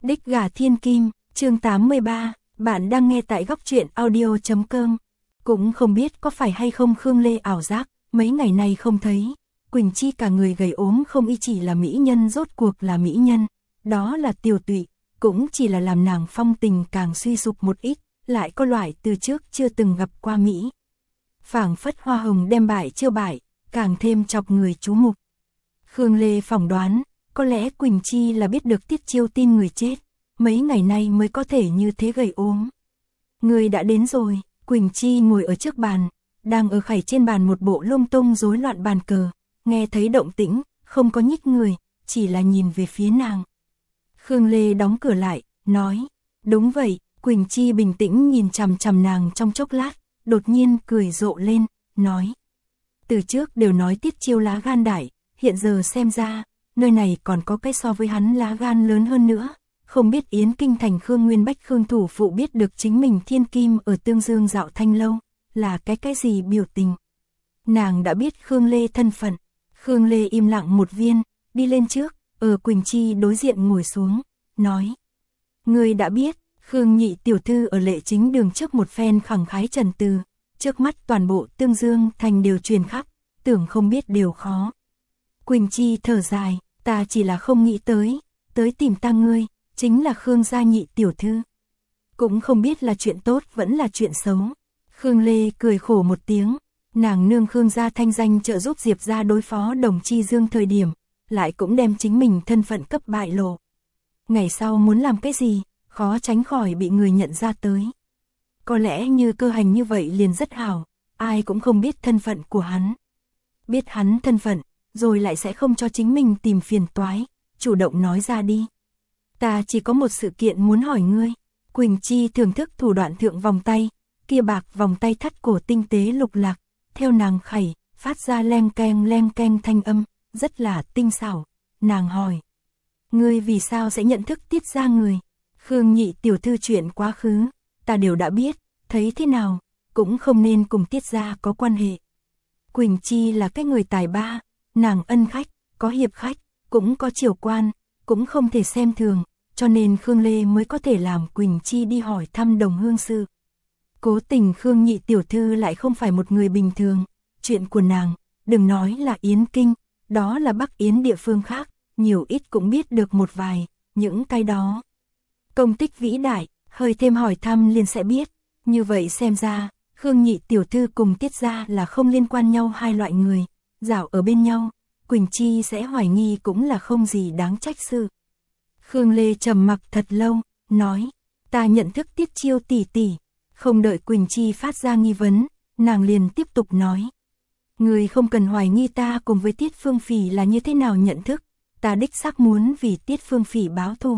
Đích gà thiên kim, chương 83, bạn đang nghe tại góc truyện audio.com. Cũng không biết có phải hay không Khương Lê ảo giác, mấy ngày nay không thấy. Quỳnh Chi cả người gầy ốm không y chỉ là mỹ nhân, rốt cuộc là mỹ nhân. Đó là Tiểu Tụy, cũng chỉ là làm nàng phong tình càng suy sụp một ít, lại có loại từ trước chưa từng gặp qua Mỹ. Phảng phất hoa hồng đem bại chiêu bại, càng thêm chọc người chú mục. Khương Lê phỏng đoán, có lẽ Quỳnh Chi là biết được Tiết Chiêu tin người chết, mấy ngày nay mới có thể như thế gầy ốm. Người đã đến rồi. Quỳnh Chi ngồi ở trước bàn, đang ở khẩy trên bàn một bộ lung tung rối loạn bàn cờ, nghe thấy động tĩnh, không có nhích người, chỉ là nhìn về phía nàng. Khương Lê đóng cửa lại, nói, đúng vậy. Quỳnh Chi bình tĩnh nhìn chằm chằm nàng trong chốc lát, đột nhiên cười rộ lên, nói. Từ trước đều nói Tiết Chiêu lá gan đại, hiện giờ xem ra, nơi này còn có cái so với hắn lá gan lớn hơn nữa. Không biết Yến Kinh thành Khương Nguyên Bách Khương thủ phụ biết được chính mình thiên kim ở Tương Dương dạo thanh lâu, là cái gì biểu tình. Nàng đã biết Khương Lê thân phận. Khương Lê im lặng một viên, đi lên trước, ở Quỳnh Chi đối diện ngồi xuống, nói. Người đã biết, Khương nhị tiểu thư ở Lệ Chính đường trước một phen khẳng khái trần từ, trước mắt toàn bộ Tương Dương thành đều truyền khắp, tưởng không biết đều khó. Quỳnh Chi thở dài, ta chỉ là không nghĩ tới tìm ta ngươi, chính là Khương gia nhị tiểu thư. Cũng không biết là chuyện tốt vẫn là chuyện xấu. Khương Lê cười khổ một tiếng, nàng nương Khương gia thanh danh trợ giúp Diệp gia đối phó Đồng Chi Dương thời điểm, lại cũng đem chính mình thân phận cấp bại lộ. Ngày sau muốn làm cái gì, khó tránh khỏi bị người nhận ra tới. Có lẽ như Cơ Hành như vậy liền rất hảo, ai cũng không biết thân phận của hắn. Biết hắn thân phận, rồi lại sẽ không cho chính mình tìm phiền toái, chủ động nói ra đi. Ta chỉ có một sự kiện muốn hỏi ngươi. Quỳnh Chi thưởng thức thủ đoạn thượng vòng tay, kia bạc vòng tay thắt cổ tinh tế lục lạc, theo nàng khẩy, phát ra leng keng thanh âm, rất là tinh xảo. Nàng hỏi, ngươi vì sao sẽ nhận thức Tiết gia người? Khương nhị tiểu thư chuyện quá khứ, ta đều đã biết, thấy thế nào, cũng không nên cùng Tiết gia có quan hệ. Quỳnh Chi là cái người tài ba, nàng ân khách, có hiệp khách, cũng có triều quan, cũng không thể xem thường, cho nên Khương Lê mới có thể làm Quỳnh Chi đi hỏi thăm đồng hương sự. Cố tình Khương nhị tiểu thư lại không phải một người bình thường, chuyện của nàng, đừng nói là Yến Kinh, đó là Bắc Yến địa phương khác, nhiều ít cũng biết được một vài, những cái đó. Công tích vĩ đại, hơi thêm hỏi thăm liền sẽ biết, như vậy xem ra, Khương nhị tiểu thư cùng Tiết gia là không liên quan nhau hai loại người, dạo ở bên nhau. Quỳnh Chi sẽ hoài nghi cũng là không gì đáng trách sự. Khương Lê trầm mặc thật lâu, nói, ta nhận thức Tiết Chiêu tỷ tỷ. Không đợi Quỳnh Chi phát ra nghi vấn, nàng liền tiếp tục nói. Người không cần hoài nghi ta cùng với Tiết Phương Phỉ là như thế nào nhận thức, ta đích xác muốn vì Tiết Phương Phỉ báo thù.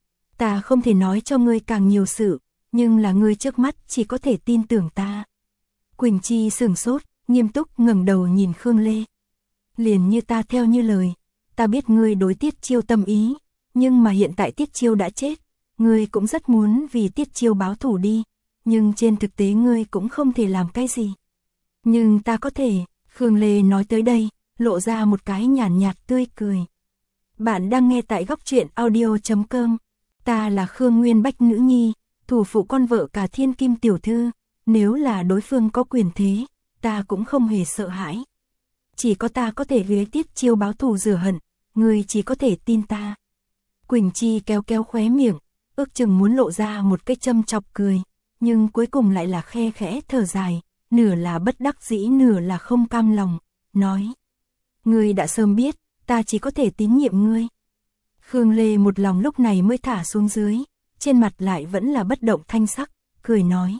Ta không thể nói cho ngươi càng nhiều sự, nhưng là ngươi trước mắt chỉ có thể tin tưởng ta. Quỳnh Chi sửng sốt, nghiêm túc ngẩng đầu nhìn Khương Lê. Liền như ta theo như lời, ta biết ngươi đối Tiết Chiêu tâm ý, nhưng mà hiện tại Tiết Chiêu đã chết, ngươi cũng rất muốn vì Tiết Chiêu báo thù đi, nhưng trên thực tế ngươi cũng không thể làm cái gì. Nhưng ta có thể. Khương Lê nói tới đây, lộ ra một cái nhàn nhạt tươi cười. Bạn đang nghe tại góc truyện audio.com. Ta là Khương Nguyên Bách nữ nhi, thủ phụ con vợ cả thiên kim tiểu thư, nếu là đối phương có quyền thế, ta cũng không hề sợ hãi. Chỉ có ta có thể vì Tiết Chiêu báo thù rửa hận, ngươi chỉ có thể tin ta. Quỳnh Chi kéo khóe miệng, ước chừng muốn lộ ra một cái châm chọc cười, nhưng cuối cùng lại là khe khẽ thở dài, nửa là bất đắc dĩ nửa là không cam lòng, nói. Ngươi đã sớm biết, ta chỉ có thể tín nhiệm ngươi. Khương Lê một lòng lúc này mới thả xuống dưới, trên mặt lại vẫn là bất động thanh sắc, cười nói.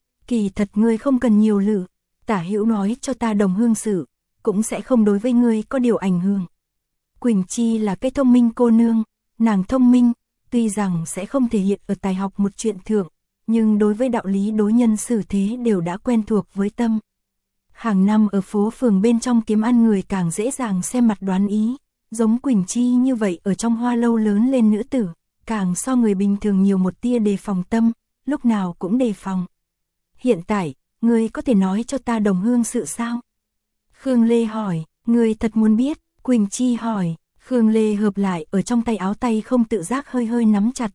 Kỳ thật ngươi không cần nhiều lự, Tả Hữu nói cho ta đồng hương sự, cũng sẽ không đối với ngươi có điều ảnh hưởng. Quỳnh Chi là cái thông minh cô nương, nàng thông minh, tuy rằng sẽ không thể hiện ở tài học một chuyện thượng, nhưng đối với đạo lý đối nhân xử thế đều đã quen thuộc với tâm. Hàng năm ở phố phường bên trong kiếm ăn người càng dễ dàng xem mặt đoán ý, giống Quỳnh Chi như vậy ở trong hoa lâu lớn lên nữ tử, càng so người bình thường nhiều một tia đề phòng tâm, lúc nào cũng đề phòng. Hiện tại, ngươi có thể nói cho ta đồng hương sự sao? Khương Lê hỏi, ngươi thật muốn biết? Quỳnh Chi hỏi. Khương Lê hợp lại ở trong tay áo tay không tự giác hơi nắm chặt,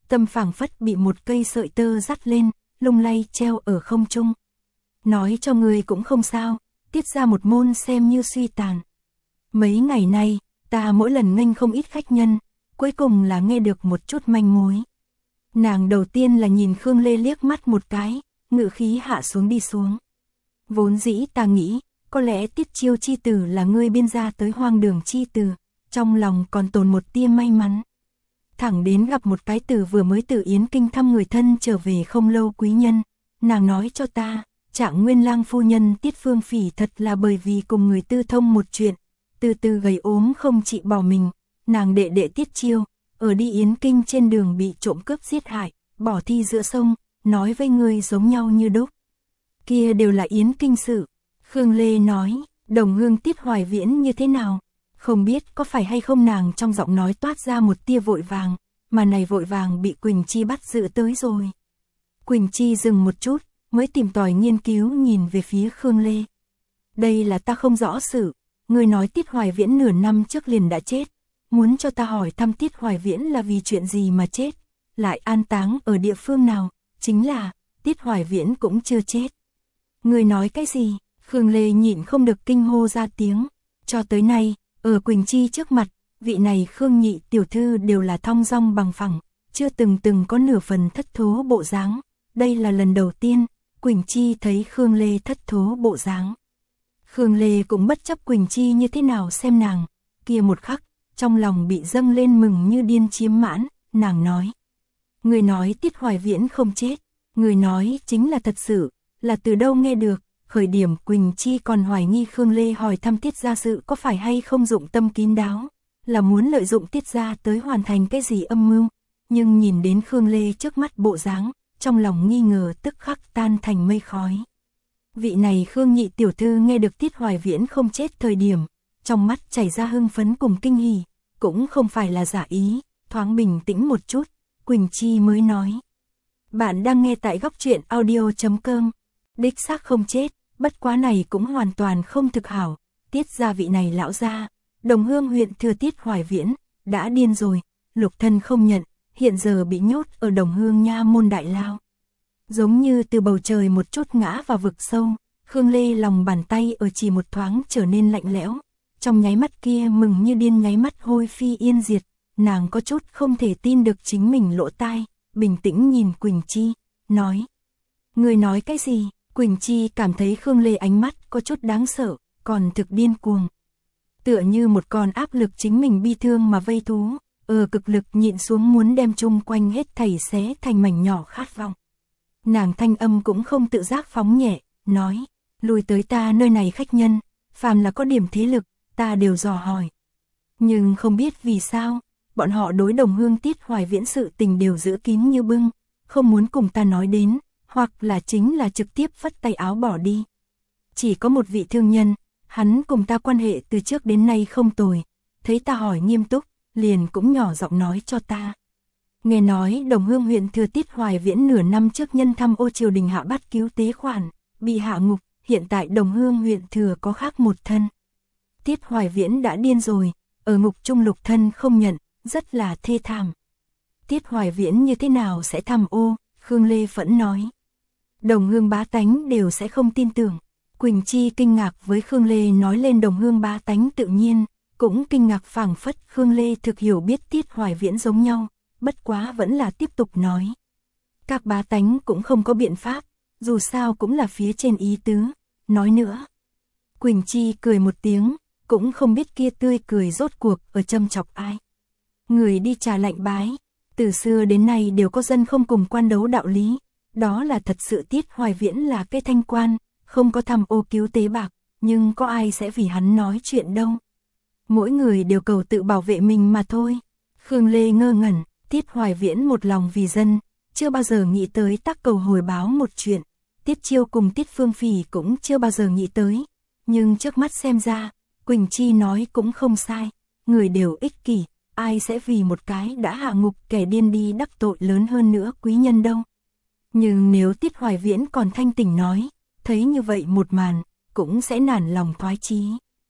tâm phảng phất bị một cây sợi tơ dắt lên, lung lay treo ở không trung. Nói cho người cũng không sao, Tiết ra một môn xem như suy tàn. Mấy ngày nay, ta mỗi lần nghênh không ít khách nhân, cuối cùng là nghe được một chút manh mối. Nàng đầu tiên là nhìn Khương Lê liếc mắt một cái, ngự khí hạ xuống đi xuống. Vốn dĩ ta nghĩ, có lẽ Tiết Chiêu chi tử là ngươi biên ra tới Hoang Đường chi tử, trong lòng còn tồn một tia may mắn. Thẳng đến gặp một cái tử vừa mới từ Yến Kinh thăm người thân trở về không lâu quý nhân, nàng nói cho ta, Trạng Nguyên Lang phu nhân Tiết Phương Phỉ thật là bởi vì cùng người tư thông một chuyện, từ từ gầy ốm không chịu bỏ mình, nàng đệ đệ Tiết Chiêu, ở đi Yến Kinh trên đường bị trộm cướp giết hại, bỏ thi giữa sông, nói với người giống nhau như đúc. Kia đều là Yến Kinh sự. Khương Lê nói, Đồng Hương Tiết Hoài Viễn như thế nào? Không biết có phải hay không, nàng trong giọng nói toát ra một tia vội vàng, mà này vội vàng bị Quỳnh Chi bắt giữ tới rồi. Quỳnh Chi dừng một chút, mới tìm tòi nghiên cứu nhìn về phía Khương Lê. Đây là ta không rõ sự, người nói Tiết Hoài Viễn nửa năm trước liền đã chết, muốn cho ta hỏi thăm Tiết Hoài Viễn là vì chuyện gì mà chết, lại an táng ở địa phương nào, chính là, Tiết Hoài Viễn cũng chưa chết. Người nói cái gì? Khương Lê nhịn không được kinh hô ra tiếng, cho tới nay, ở Quỳnh Chi trước mặt, vị này Khương nhị tiểu thư đều là thong dong bằng phẳng, chưa từng có nửa phần thất thố bộ dáng. Đây là lần đầu tiên, Quỳnh Chi thấy Khương Lê thất thố bộ dáng. Khương Lê cũng bất chấp Quỳnh Chi như thế nào xem nàng, kia một khắc, trong lòng bị dâng lên mừng như điên chiếm mãn, nàng nói. Người nói Tiết Hoài Viễn không chết, người nói chính là thật sự, là từ đâu nghe được. Khởi điểm Quỳnh Chi còn hoài nghi Khương Lê hỏi thăm Tiết gia sự có phải hay không dụng tâm kín đáo, là muốn lợi dụng Tiết gia tới hoàn thành cái gì âm mưu, nhưng nhìn đến Khương Lê trước mắt bộ dáng, trong lòng nghi ngờ tức khắc tan thành mây khói. Vị này Khương nhị tiểu thư nghe được Tiết Hoài Viễn không chết thời điểm, trong mắt chảy ra hưng phấn cùng kinh hỉ, cũng không phải là giả ý, thoáng bình tĩnh một chút, Quỳnh Chi mới nói. Bạn đang nghe tại góc truyện audio.com, đích xác không chết. Bất quá này cũng hoàn toàn không thực hảo, Tiết gia vị này lão gia, Đồng Hương huyện thừa Tiết Hoài Viễn, đã điên rồi, lục thân không nhận, hiện giờ bị nhốt ở Đồng Hương nha môn đại lao. Giống như từ bầu trời một chút ngã vào vực sâu, Khương Lê lòng bàn tay ở chỉ một thoáng trở nên lạnh lẽo, trong nháy mắt kia mừng như điên nháy mắt hôi phi yên diệt, nàng có chút không thể tin được chính mình lỗ tai, bình tĩnh nhìn Quỳnh Chi, nói. Người nói cái gì? Quỳnh Chi cảm thấy Khương Lê ánh mắt có chút đáng sợ, còn thực điên cuồng. Tựa như một con áp lực chính mình bi thương mà vây thú, cực lực nhịn xuống muốn đem chung quanh hết thảy xé thành mảnh nhỏ khát vọng. Nàng thanh âm cũng không tự giác phóng nhẹ, nói, lùi tới ta nơi này khách nhân, phàm là có điểm thế lực, ta đều dò hỏi. Nhưng không biết vì sao, bọn họ đối Đồng Hương Tiết Hoài Viễn sự tình đều giữ kín như bưng, không muốn cùng ta nói đến. Hoặc là chính là trực tiếp phất tay áo bỏ đi. Chỉ có một vị thương nhân, hắn cùng ta quan hệ từ trước đến nay không tồi, thấy ta hỏi nghiêm túc, liền cũng nhỏ giọng nói cho ta. Nghe nói Đồng Hương huyện thừa Tiết Hoài Viễn nửa năm trước nhân thăm ô triều đình hạ bát cứu tế khoản, bị hạ ngục, hiện tại Đồng Hương huyện thừa có khác một thân. Tiết Hoài Viễn đã điên rồi, ở ngục trung lục thân không nhận, rất là thê thảm. Tiết Hoài Viễn như thế nào sẽ tham ô, Khương Lê phẫn nói. Đồng Hương bá tánh đều sẽ không tin tưởng. Quỳnh Chi kinh ngạc với Khương Lê nói lên Đồng Hương bá tánh tự nhiên, cũng kinh ngạc phảng phất Khương Lê thực hiểu biết Tiết Hoài Viễn giống nhau, bất quá vẫn là tiếp tục nói. Các bá tánh cũng không có biện pháp, dù sao cũng là phía trên ý tứ, nói nữa. Quỳnh Chi cười một tiếng, cũng không biết kia tươi cười rốt cuộc ở châm chọc ai. Người đi trà lạnh bái, từ xưa đến nay đều có dân không cùng quan đấu đạo lý. Đó là thật sự Tiết Hoài Viễn là cái thanh quan, không có tham ô cứu tế bạc, nhưng có ai sẽ vì hắn nói chuyện đâu. Mỗi người đều cầu tự bảo vệ mình mà thôi. Khương Lê ngơ ngẩn, Tiết Hoài Viễn một lòng vì dân, chưa bao giờ nghĩ tới tác cầu hồi báo một chuyện. Tiết Chiêu cùng Tiết Phương Phỉ cũng chưa bao giờ nghĩ tới. Nhưng trước mắt xem ra, Quỳnh Chi nói cũng không sai. Người đều ích kỷ, ai sẽ vì một cái đã hạ ngục kẻ điên đi đắc tội lớn hơn nữa quý nhân đâu. Nhưng nếu Tiết Hoài Viễn còn thanh tỉnh nói, thấy như vậy một màn, cũng sẽ nản lòng thoái chí.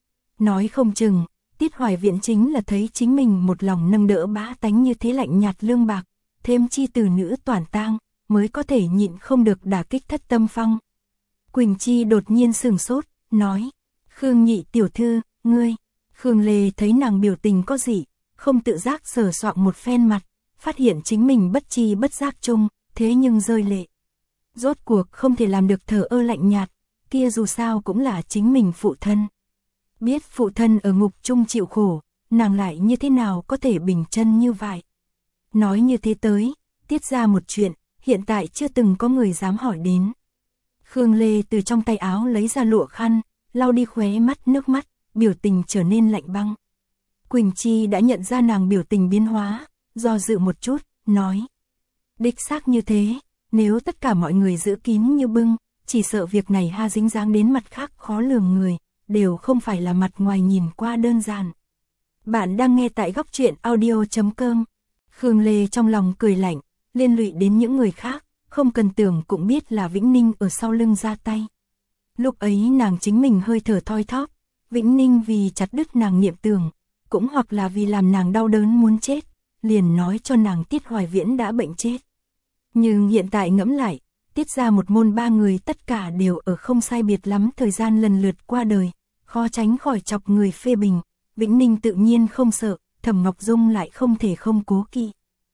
Nói không chừng, Tiết Hoài Viễn chính là thấy chính mình một lòng nâng đỡ bá tánh như thế lạnh nhạt lương bạc, thêm chi từ nữ toàn tang, mới có thể nhịn không được đả kích Thất Tâm Phong. Quỳnh Chi đột nhiên sửng sốt, nói, Khương nhị tiểu thư, ngươi. Khương Lê thấy nàng biểu tình có gì, không tự giác sờ soạng một phen mặt, phát hiện chính mình bất chi bất giác chung, thế nhưng rơi lệ. Rốt cuộc không thể làm được thờ ơ lạnh nhạt, kia dù sao cũng là chính mình phụ thân. Biết phụ thân ở ngục chung chịu khổ, nàng lại như thế nào có thể bình chân như vậy. Nói như thế tới, tiết ra một chuyện, hiện tại chưa từng có người dám hỏi đến. Khương Lê từ trong tay áo lấy ra lụa khăn, lau đi khóe mắt nước mắt, biểu tình trở nên lạnh băng. Quỳnh Chi đã nhận ra nàng biểu tình biến hóa, do dự một chút, nói. Đích xác như thế, nếu tất cả mọi người giữ kín như bưng, chỉ sợ việc này ha dính dáng đến mặt khác khó lường người, đều không phải là mặt ngoài nhìn qua đơn giản. Bạn đang nghe tại góc truyện audio.com. Khương Lê trong lòng cười lạnh, liên lụy đến những người khác, không cần tưởng cũng biết là Vĩnh Ninh ở sau lưng ra tay. Lúc ấy nàng chính mình hơi thở thoi thóp, Vĩnh Ninh vì chặt đứt nàng niệm tưởng, cũng hoặc là vì làm nàng đau đớn muốn chết, liền nói cho nàng Tiết Hoài Viễn đã bệnh chết. Nhưng hiện tại ngẫm lại, Tiết ra một môn ba người tất cả đều ở không sai biệt lắm thời gian lần lượt qua đời, khó tránh khỏi chọc người phê bình. Vĩnh Ninh tự nhiên không sợ, Thẩm Ngọc Dung lại không thể không cố kỵ.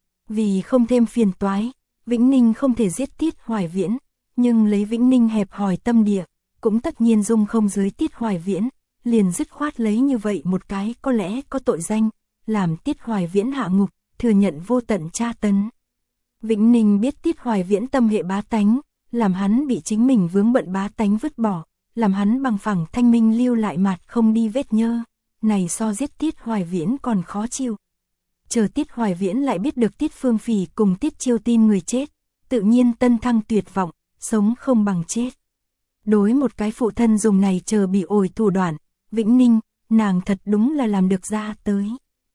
Vì không thêm phiền toái, Vĩnh Ninh không thể giết Tiết Hoài Viễn, nhưng lấy Vĩnh Ninh hẹp hòi tâm địa, cũng tất nhiên dung không dưới Tiết Hoài Viễn, liền dứt khoát lấy như vậy một cái có lẽ có tội danh, làm Tiết Hoài Viễn hạ ngục, thừa nhận vô tận tra tấn. Vĩnh Ninh biết Tiết Hoài Viễn tâm hệ bá tánh, làm hắn bị chính mình vướng bận bá tánh vứt bỏ, làm hắn bằng phẳng thanh minh lưu lại mặt không đi vết nhơ, này so giết Tiết Hoài Viễn còn khó chịu. Chờ Tiết Hoài Viễn lại biết được Tiết Phương Phỉ cùng Tiết Chiêu tin người chết, tự nhiên tân thăng tuyệt vọng, sống không bằng chết. Đối một cái phụ thân dùng này chờ bị ổi thủ đoạn, Vĩnh Ninh, nàng thật đúng là làm được ra tới.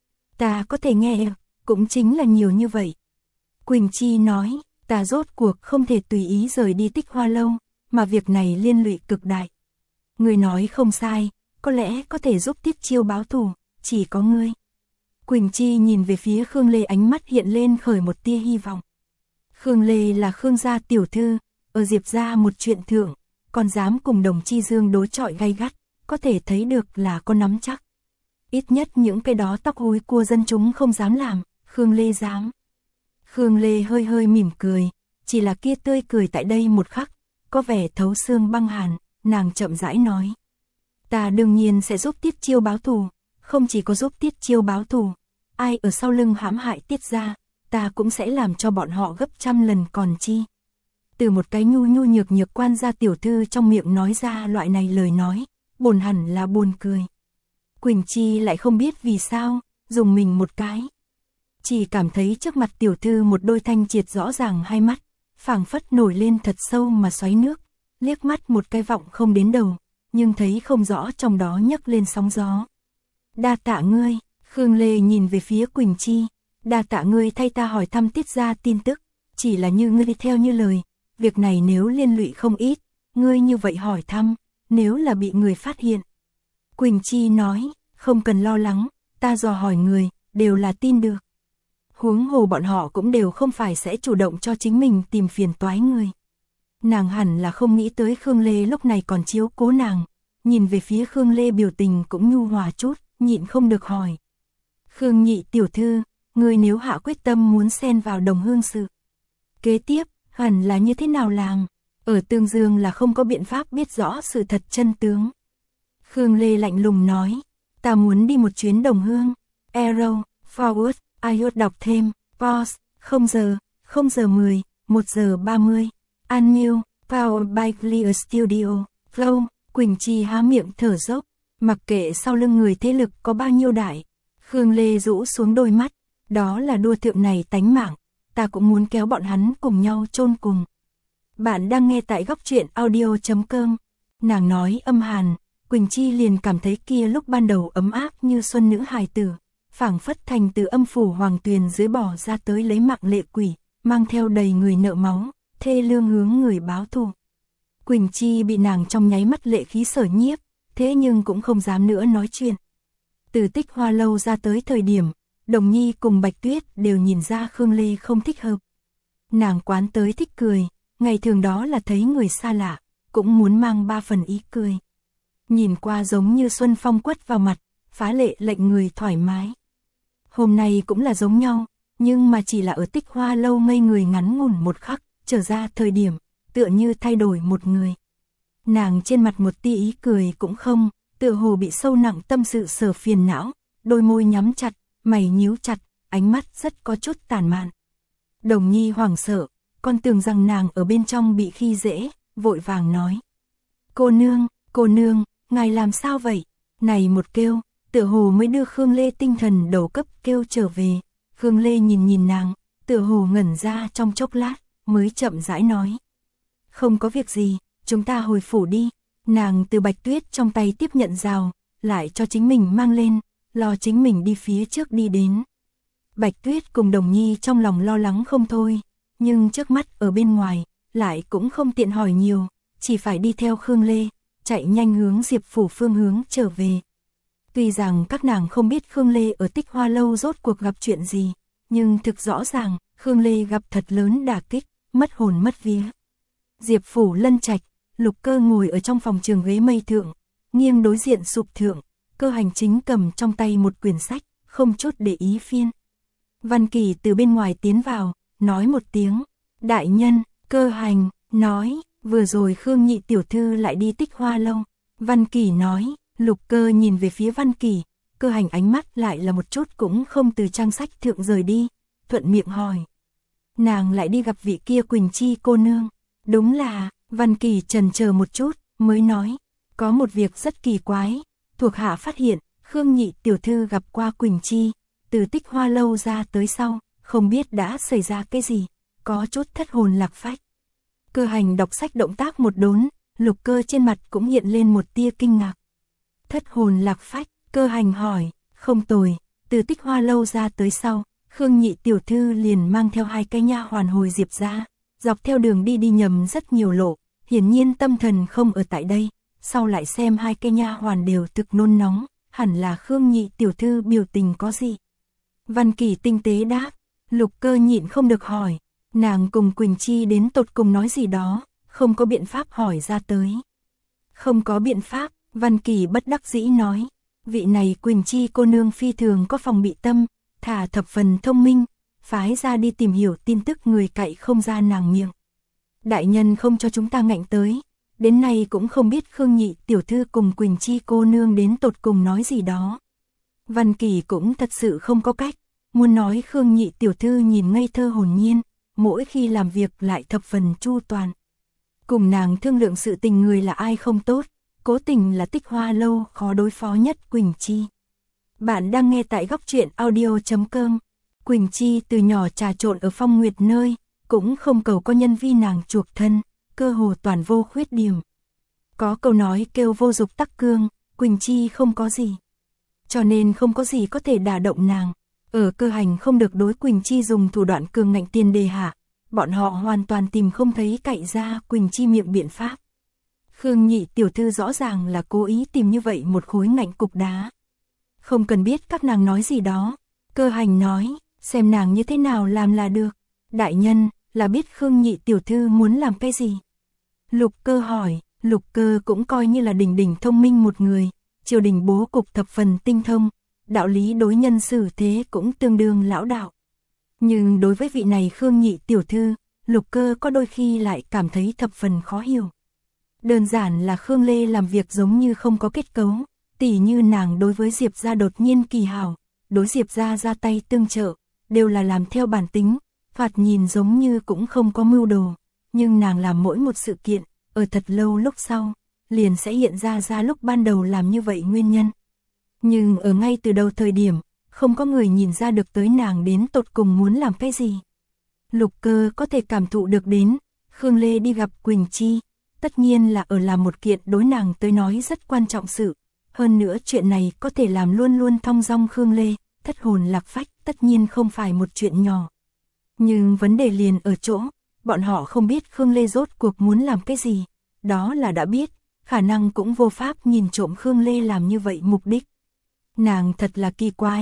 Ta có thể nghe, cũng chính là nhiều như vậy. Quỳnh Chi nói, ta rốt cuộc không thể tùy ý rời đi Tích Hoa Lâu, mà việc này liên lụy cực đại. Người nói không sai, có lẽ có thể giúp Tiết Chiêu báo thù, chỉ có ngươi. Quỳnh Chi nhìn về phía Khương Lê, ánh mắt hiện lên khởi một tia hy vọng. Khương Lê là Khương gia tiểu thư, ở Diệp gia một chuyện thượng, còn dám cùng Đồng Chi Dương đối chọi gay gắt, có thể thấy được là có nắm chắc. Ít nhất những cái đó tóc húi cua dân chúng không dám làm, Khương Lê dám. Khương Lê hơi hơi mỉm cười, chỉ là kia tươi cười tại đây một khắc, có vẻ thấu xương băng hàn, nàng chậm rãi nói. Ta đương nhiên sẽ giúp Tiết Chiêu báo thù, không chỉ có giúp Tiết Chiêu báo thù, ai ở sau lưng hãm hại Tiết gia, ta cũng sẽ làm cho bọn họ gấp trăm lần còn chi. Từ một cái nhu nhu nhược nhược quan gia tiểu thư trong miệng nói ra loại này lời nói, buồn hẳn là buồn cười. Quỳnh Chi lại không biết vì sao, dùng mình một cái. Chỉ cảm thấy trước mặt tiểu thư một đôi thanh triệt rõ ràng hai mắt, phảng phất nổi lên thật sâu mà xoáy nước, liếc mắt một cái vọng không đến đầu, nhưng thấy không rõ trong đó nhấc lên sóng gió. Đa tạ ngươi, Khương Lê nhìn về phía Quỳnh Chi, đa tạ ngươi thay ta hỏi thăm Tiết gia tin tức, chỉ là như ngươi theo như lời, việc này nếu liên lụy không ít, ngươi như vậy hỏi thăm, nếu là bị người phát hiện. Quỳnh Chi nói, không cần lo lắng, ta dò hỏi người, đều là tin được. Huống hồ bọn họ cũng đều không phải sẽ chủ động cho chính mình tìm phiền toái người. Nàng hẳn là không nghĩ tới Khương Lê lúc này còn chiếu cố nàng, nhìn về phía Khương Lê biểu tình cũng nhu hòa chút, nhịn không được hỏi. Khương nhị tiểu thư, người nếu hạ quyết tâm muốn xen vào Đồng Hương sự, kế tiếp, hẳn là như thế nào làm? Ở Tương Dương là không có biện pháp biết rõ sự thật chân tướng. Khương Lê lạnh lùng nói, ta muốn đi một chuyến Đồng Hương. Arrow, forward, iOS đọc thêm, pause, 0 giờ 10, 1 giờ 30. Unmute, powered by Clear Studio. Flow, Quỳnh Chi há miệng thở dốc, mặc kệ sau lưng người thế lực có bao nhiêu đại. Khương Lê rũ xuống đôi mắt, đó là đua thượng này tánh mạng, ta cũng muốn kéo bọn hắn cùng nhau chôn cùng. Bạn đang nghe tại góc truyện audio.com. Nàng nói âm hàn, Quỳnh Chi liền cảm thấy kia lúc ban đầu ấm áp như xuân nữ hài tử, phảng phất thành từ âm phủ hoàng tuyền dưới bỏ ra tới lấy mạng lệ quỷ, mang theo đầy người nợ máu, thê lương hướng người báo thù. Quỳnh Chi bị nàng trong nháy mắt lệ khí sở nhiếp, thế nhưng cũng không dám nữa nói chuyện. Từ Tích Hoa Lâu ra tới thời điểm, Đồng Nhi cùng Bạch Tuyết đều nhìn ra Khương Lê không thích hợp. Nàng quán tới thích cười, ngày thường đó là thấy người xa lạ, cũng muốn mang 3 phần ý cười. Nhìn qua giống như xuân phong quất vào mặt, phá lệ lệnh người thoải mái. Hôm nay cũng là giống nhau, nhưng mà chỉ là ở Tích Hoa lâu ngây người ngắn ngủn một khắc, trở ra thời điểm, tựa như thay đổi một người. Nàng trên mặt một tia ý cười cũng không, tựa hồ bị sâu nặng tâm sự sở phiền não, đôi môi nhắm chặt, mày nhíu chặt, ánh mắt rất có chút tàn mạn. Đồng Nhi hoảng sợ, còn tưởng rằng nàng ở bên trong bị khi dễ, vội vàng nói. Cô nương, ngài làm sao vậy? Này một kêu, tựa hồ mới đưa Khương Lê tinh thần đầu cấp kêu trở về. Khương Lê nhìn nàng, tựa hồ ngẩn ra trong chốc lát, mới chậm rãi nói. Không có việc gì, chúng ta hồi phủ đi. Nàng từ Bạch Tuyết trong tay tiếp nhận rào, lại cho chính mình mang lên, lo chính mình đi phía trước đi đến. Bạch Tuyết cùng Đồng Nhi trong lòng lo lắng không thôi, nhưng trước mắt ở bên ngoài, lại cũng không tiện hỏi nhiều, chỉ phải đi theo Khương Lê, chạy nhanh hướng Diệp phủ phương hướng trở về. Tuy rằng các nàng không biết Khương Lê ở Tích Hoa lâu rốt cuộc gặp chuyện gì, nhưng thực rõ ràng, Khương Lê gặp thật lớn đả kích, mất hồn mất vía. Diệp phủ Lân Trạch, Lục Cơ ngồi ở trong phòng trường ghế mây thượng, nghiêng đối diện sụp thượng, Cơ Hành chính cầm trong tay một quyển sách, không chút để ý phiên. Văn Kỳ từ bên ngoài tiến vào, nói một tiếng, đại nhân. Cơ Hành nói, vừa rồi Khương nhị tiểu thư lại đi Tích Hoa lâu. Văn Kỳ nói, Lục Cơ nhìn về phía Văn Kỳ, Cơ Hành ánh mắt lại là một chút cũng không từ trang sách thượng rời đi, thuận miệng hỏi. Nàng lại đi gặp vị kia Quỳnh Chi cô nương. Đúng là, Văn Kỳ chần chờ một chút, mới nói, có một việc rất kỳ quái, thuộc hạ phát hiện, Khương nhị tiểu thư gặp qua Quỳnh Chi, từ Tích Hoa lâu ra tới sau, không biết đã xảy ra cái gì, có chút thất hồn lạc phách. Cơ Hành đọc sách động tác một đốn, Lục Cơ trên mặt cũng hiện lên một tia kinh ngạc. Thất hồn lạc phách, Cơ Hành hỏi, không tồi, từ Tích Hoa lâu ra tới sau, Khương nhị tiểu thư liền mang theo 2 cái nha hoàn hồi Diệp ra, dọc theo đường đi nhầm rất nhiều lộ, hiển nhiên tâm thần không ở tại đây, sau lại xem 2 cái nha hoàn đều thực nôn nóng, hẳn là Khương nhị tiểu thư biểu tình có gì. Văn Kỳ tinh tế đáp, Lục Cơ nhịn không được hỏi, nàng cùng Quỳnh Chi đến tột cùng nói gì đó, không có biện pháp hỏi ra tới. Không có biện pháp, Văn Kỳ bất đắc dĩ nói, vị này Quỳnh Chi cô nương phi thường có phòng bị tâm, thả thập phần thông minh, phái ra đi tìm hiểu tin tức người cậy không ra nàng miệng. Đại nhân không cho chúng ta ngạnh tới, đến nay cũng không biết Khương nhị tiểu thư cùng Quỳnh Chi cô nương đến tột cùng nói gì đó. Văn Kỳ cũng thật sự không có cách, muốn nói Khương nhị tiểu thư nhìn ngây thơ hồn nhiên, mỗi khi làm việc lại thập phần chu toàn. Cùng nàng thương lượng sự tình người là ai không tốt, cố tình là Tích Hoa lâu khó đối phó nhất Quỳnh Chi. Bạn đang nghe tại góc truyện audio.com. Quỳnh Chi từ nhỏ trà trộn ở Phong Nguyệt nơi, cũng không cầu có nhân vi nàng chuộc thân, cơ hồ toàn vô khuyết điểm. Có câu nói kêu vô dục tắc cương, Quỳnh Chi không có gì. Cho nên không có gì có thể đả động nàng. Ở Cơ Hành không được đối Quỳnh Chi dùng thủ đoạn cường ngạnh tiền đề hạ, bọn họ hoàn toàn tìm không thấy cậy ra Quỳnh Chi miệng biện pháp. Khương nhị tiểu thư rõ ràng là cố ý tìm như vậy một khối ngạnh cục đá. Không cần biết các nàng nói gì đó, Cơ Hành nói, xem nàng như thế nào làm là được. Đại nhân, là biết Khương nhị tiểu thư muốn làm cái gì? Lục Cơ hỏi, Lục Cơ cũng coi như là đỉnh đỉnh thông minh một người, triều đình bố cục thập phần tinh thông, đạo lý đối nhân xử thế cũng tương đương lão đạo. Nhưng đối với vị này Khương nhị tiểu thư, Lục Cơ có đôi khi lại cảm thấy thập phần khó hiểu. Đơn giản là Khương Lê làm việc giống như không có kết cấu, tỉ như nàng đối với Diệp gia đột nhiên kỳ hảo, đối Diệp gia ra tay tương trợ, đều là làm theo bản tính, thoạt nhìn giống như cũng không có mưu đồ, nhưng nàng làm mỗi một sự kiện, ở thật lâu lúc sau, liền sẽ hiện ra lúc ban đầu làm như vậy nguyên nhân. Nhưng ở ngay từ đầu thời điểm, không có người nhìn ra được tới nàng đến tột cùng muốn làm cái gì. Lục Cơ có thể cảm thụ được đến, Khương Lê đi gặp Quỳnh Chi, tất nhiên là ở làm một kiện đối nàng tới nói rất quan trọng sự. Hơn nữa chuyện này có thể làm luôn luôn thong dong Khương Lê, thất hồn lạc phách tất nhiên không phải một chuyện nhỏ. Nhưng vấn đề liền ở chỗ, bọn họ không biết Khương Lê rốt cuộc muốn làm cái gì. Đó là đã biết, khả năng cũng vô pháp nhìn trộm Khương Lê làm như vậy mục đích. Nàng thật là kỳ quái,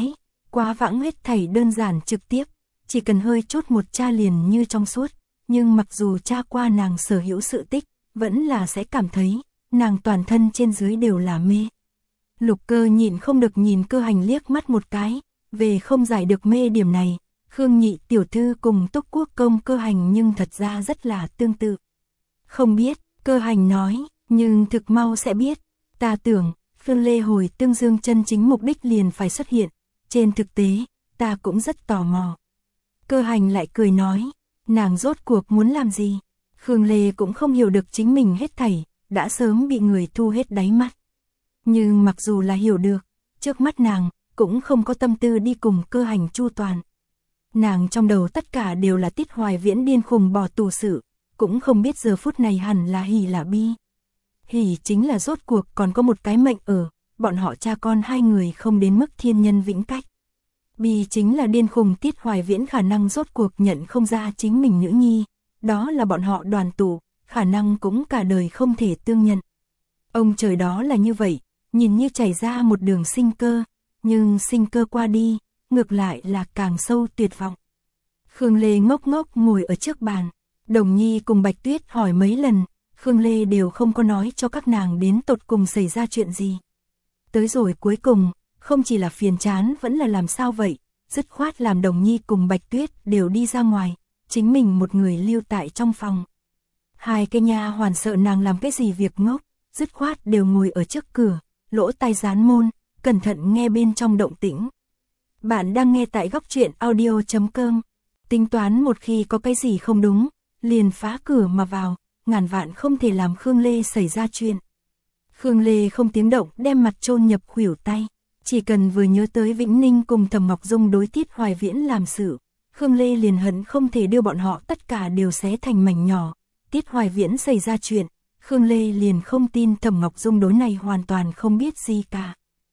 Quá vãng hết thảy đơn giản trực tiếp, chỉ cần hơi chút một tra liền như trong suốt, nhưng mặc dù tra qua nàng sở hữu sự tích, vẫn là sẽ cảm thấy, nàng toàn thân trên dưới đều là mê. Lục Cơ nhịn không được nhìn Cơ Hành liếc mắt một cái, về không giải được mê điểm này, Khương nhị tiểu thư cùng Túc Quốc công Cơ Hành nhưng thật ra rất là tương tự. Không biết, Cơ Hành nói, nhưng thực mau sẽ biết, ta tưởng, Phương Lê hồi tương dương chân chính mục đích liền phải xuất hiện, trên thực tế, ta cũng rất tò mò. Cơ Hành lại cười nói, nàng rốt cuộc muốn làm gì? Khương Lê cũng không hiểu được chính mình hết thảy, đã sớm bị người thu hết đáy mắt. Nhưng mặc dù là hiểu được, trước mắt nàng, cũng không có tâm tư đi cùng Cơ Hành chu toàn. Nàng trong đầu tất cả đều là Tiết Hoài Viễn điên khùng bỏ tù sự, cũng không biết giờ phút này hẳn là hỉ là bi. Hỉ chính là rốt cuộc còn có một cái mệnh ở, bọn họ cha con hai người không đến mức thiên nhân vĩnh cách. Bi chính là điên khùng Tiết Hoài Viễn khả năng rốt cuộc nhận không ra chính mình nữ nhi, đó là bọn họ đoàn tụ, khả năng cũng cả đời không thể tương nhận. Ông trời đó là như vậy, nhìn như chảy ra một đường sinh cơ, nhưng sinh cơ qua đi, ngược lại là càng sâu tuyệt vọng. Khương Lê ngốc ngốc ngồi ở trước bàn, Đồng Nhi cùng Bạch Tuyết hỏi mấy lần, Khương Lê đều không có nói cho các nàng đến tột cùng xảy ra chuyện gì. Tới rồi cuối cùng, không chỉ là phiền chán vẫn là làm sao vậy, dứt khoát làm Đồng Nhi cùng Bạch Tuyết đều đi ra ngoài, chính mình một người lưu tại trong phòng. Hai cái nha hoàn sợ nàng làm cái gì việc ngốc, dứt khoát đều ngồi ở trước cửa, lỗ tai dán môn, cẩn thận nghe bên trong động tĩnh. Bạn đang nghe tại góc truyện audio.com. Tính toán một khi có cái gì không đúng, liền phá cửa mà vào, ngàn vạn không thể làm Khương Lê xảy ra chuyện. Khương Lê không tiếng động đem mặt chôn nhập khuỷu tay, chỉ cần vừa nhớ tới Vĩnh Ninh cùng Thẩm Ngọc Dung đối Tiết Hoài Viễn làm sự, Khương Lê liền hận không thể đưa bọn họ tất cả đều xé thành mảnh nhỏ. Tiết Hoài Viễn xảy ra chuyện, Khương Lê liền không tin Thẩm Ngọc Dung đối này hoàn toàn không biết gì cả.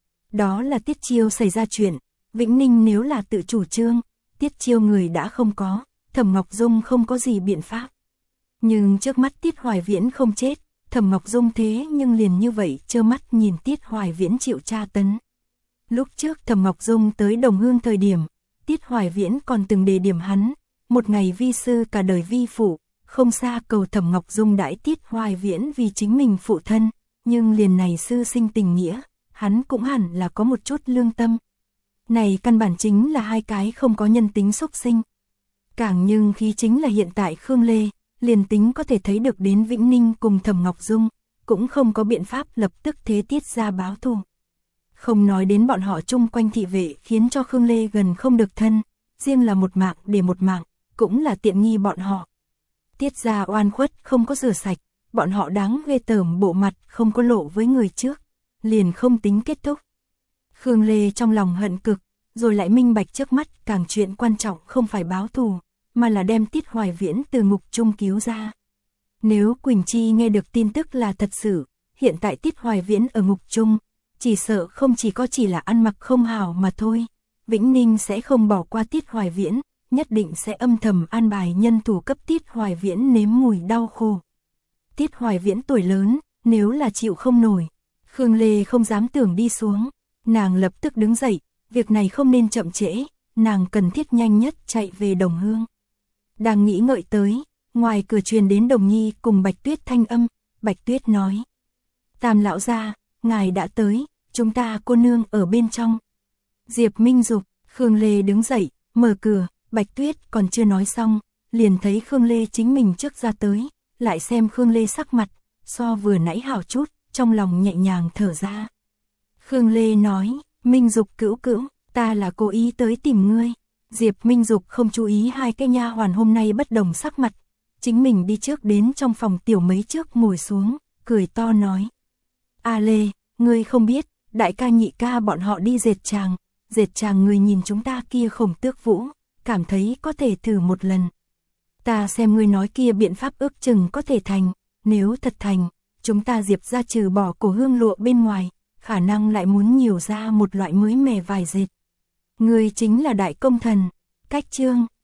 Đó là Tiết Chiêu xảy ra chuyện, Vĩnh Ninh nếu là tự chủ trương, Tiết Chiêu người đã không có, Thẩm Ngọc Dung không có gì biện pháp. Nhưng trước mắt Tiết Hoài Viễn không chết, Thẩm Ngọc Dung thế nhưng liền như vậy trơ mắt nhìn Tiết Hoài Viễn chịu tra tấn. Lúc trước Thẩm Ngọc Dung tới Đồng Hương thời điểm, Tiết Hoài Viễn còn từng đề điểm hắn, một ngày vi sư cả đời vi phụ, không xa cầu Thẩm Ngọc Dung đãi Tiết Hoài Viễn vì chính mình phụ thân, nhưng liền này sư sinh tình nghĩa, hắn cũng hẳn là có một chút lương tâm. Này căn bản chính là hai cái không có nhân tính xúc sinh. Càng nhưng khí chính là hiện tại Khương Lê, liền tính có thể thấy được đến Vĩnh Ninh cùng Thẩm Ngọc Dung, cũng không có biện pháp lập tức thế tiết ra báo thù. Không nói đến bọn họ chung quanh thị vệ khiến cho Khương Lê gần không được thân, riêng là một mạng để một mạng, cũng là tiện nghi bọn họ. Tiết ra oan khuất không có rửa sạch, bọn họ đáng ghê tởm bộ mặt không có lộ với người trước, liền không tính kết thúc. Khương Lê trong lòng hận cực, rồi lại minh bạch trước mắt càng chuyện quan trọng không phải báo thù, mà là đem Tiết Hoài Viễn từ ngục chung cứu ra. Nếu Quỳnh Chi nghe được tin tức là thật sự, hiện tại Tiết Hoài Viễn ở ngục chung, chỉ sợ không chỉ là ăn mặc không hảo mà thôi. Vĩnh Ninh sẽ không bỏ qua Tiết Hoài Viễn, nhất định sẽ âm thầm an bài nhân thủ cấp Tiết Hoài Viễn nếm mùi đau khổ. Tiết Hoài Viễn tuổi lớn, nếu là chịu không nổi, Khương Lê không dám tưởng đi xuống, nàng lập tức đứng dậy, việc này không nên chậm trễ, nàng cần thiết nhanh nhất chạy về Đồng Hương. Đang nghĩ ngợi tới, ngoài cửa truyền đến Đồng Nhi cùng Bạch Tuyết thanh âm, Bạch Tuyết nói: Tam lão gia, ngài đã tới, chúng ta cô nương ở bên trong. Diệp Minh Dục, Khương Lê đứng dậy, mở cửa, Bạch Tuyết còn chưa nói xong, liền thấy Khương Lê chính mình trước ra tới, lại xem Khương Lê sắc mặt, so vừa nãy hảo chút, trong lòng nhẹ nhàng thở ra. Khương Lê nói: Minh Dục cữu cữu, ta là cố ý tới tìm ngươi. Diệp Minh Dục không chú ý hai cái nha hoàn hôm nay bất đồng sắc mặt, chính mình đi trước đến trong phòng tiểu mấy trước ngồi xuống, cười to nói: A Lê, ngươi không biết, đại ca nhị ca bọn họ đi dệt tràng người nhìn chúng ta kia Khổng Tước Vũ, cảm thấy có thể thử một lần. Ta xem ngươi nói kia biện pháp ước chừng có thể thành, nếu thật thành, chúng ta Diệp ra trừ bỏ cổ hương lụa bên ngoài, khả năng lại muốn nhiều ra một loại mới mẻ vải dệt. Ngươi chính là đại công thần. Cách chương